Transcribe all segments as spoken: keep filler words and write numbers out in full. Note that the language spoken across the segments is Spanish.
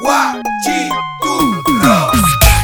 Guachiturros.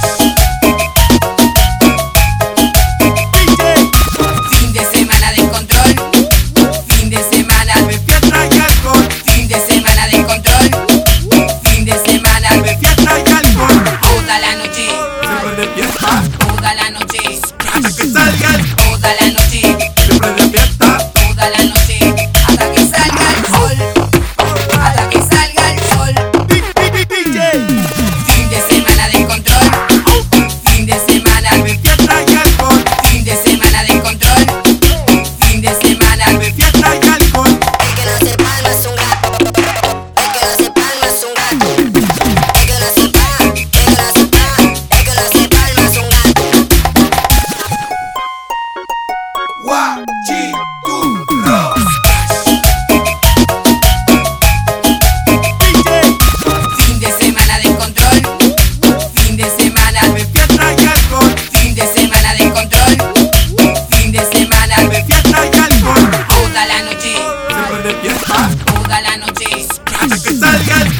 Fin de semana de control, fin de semana De fiesta y alcohol, fin de semana de control, fin de semana de fiesta y alcohol. toda la noche, Siempre de fiesta, toda la noche, hasta que salga el, toda la noche, siempre de fiesta. toda la noche, hasta que salga el sol, hasta que salga el sol. D J, Fin de semana de control, fin de semana, de fiesta y alcohol, fin de semana de control, fin de semana. de fiesta y alcohol. El que no se palma es un gato. El que no se palma es un gato. El que no se palma, el que no se palma, el que no se palma es un gato. Guachiturros. Fin de semana de control, fin de semana, De fiesta y alcohol, fin de semana de control, fin de semana, de fiesta y alcohol. toda la noche, Siempre de fiesta, toda la noche, hasta que salga el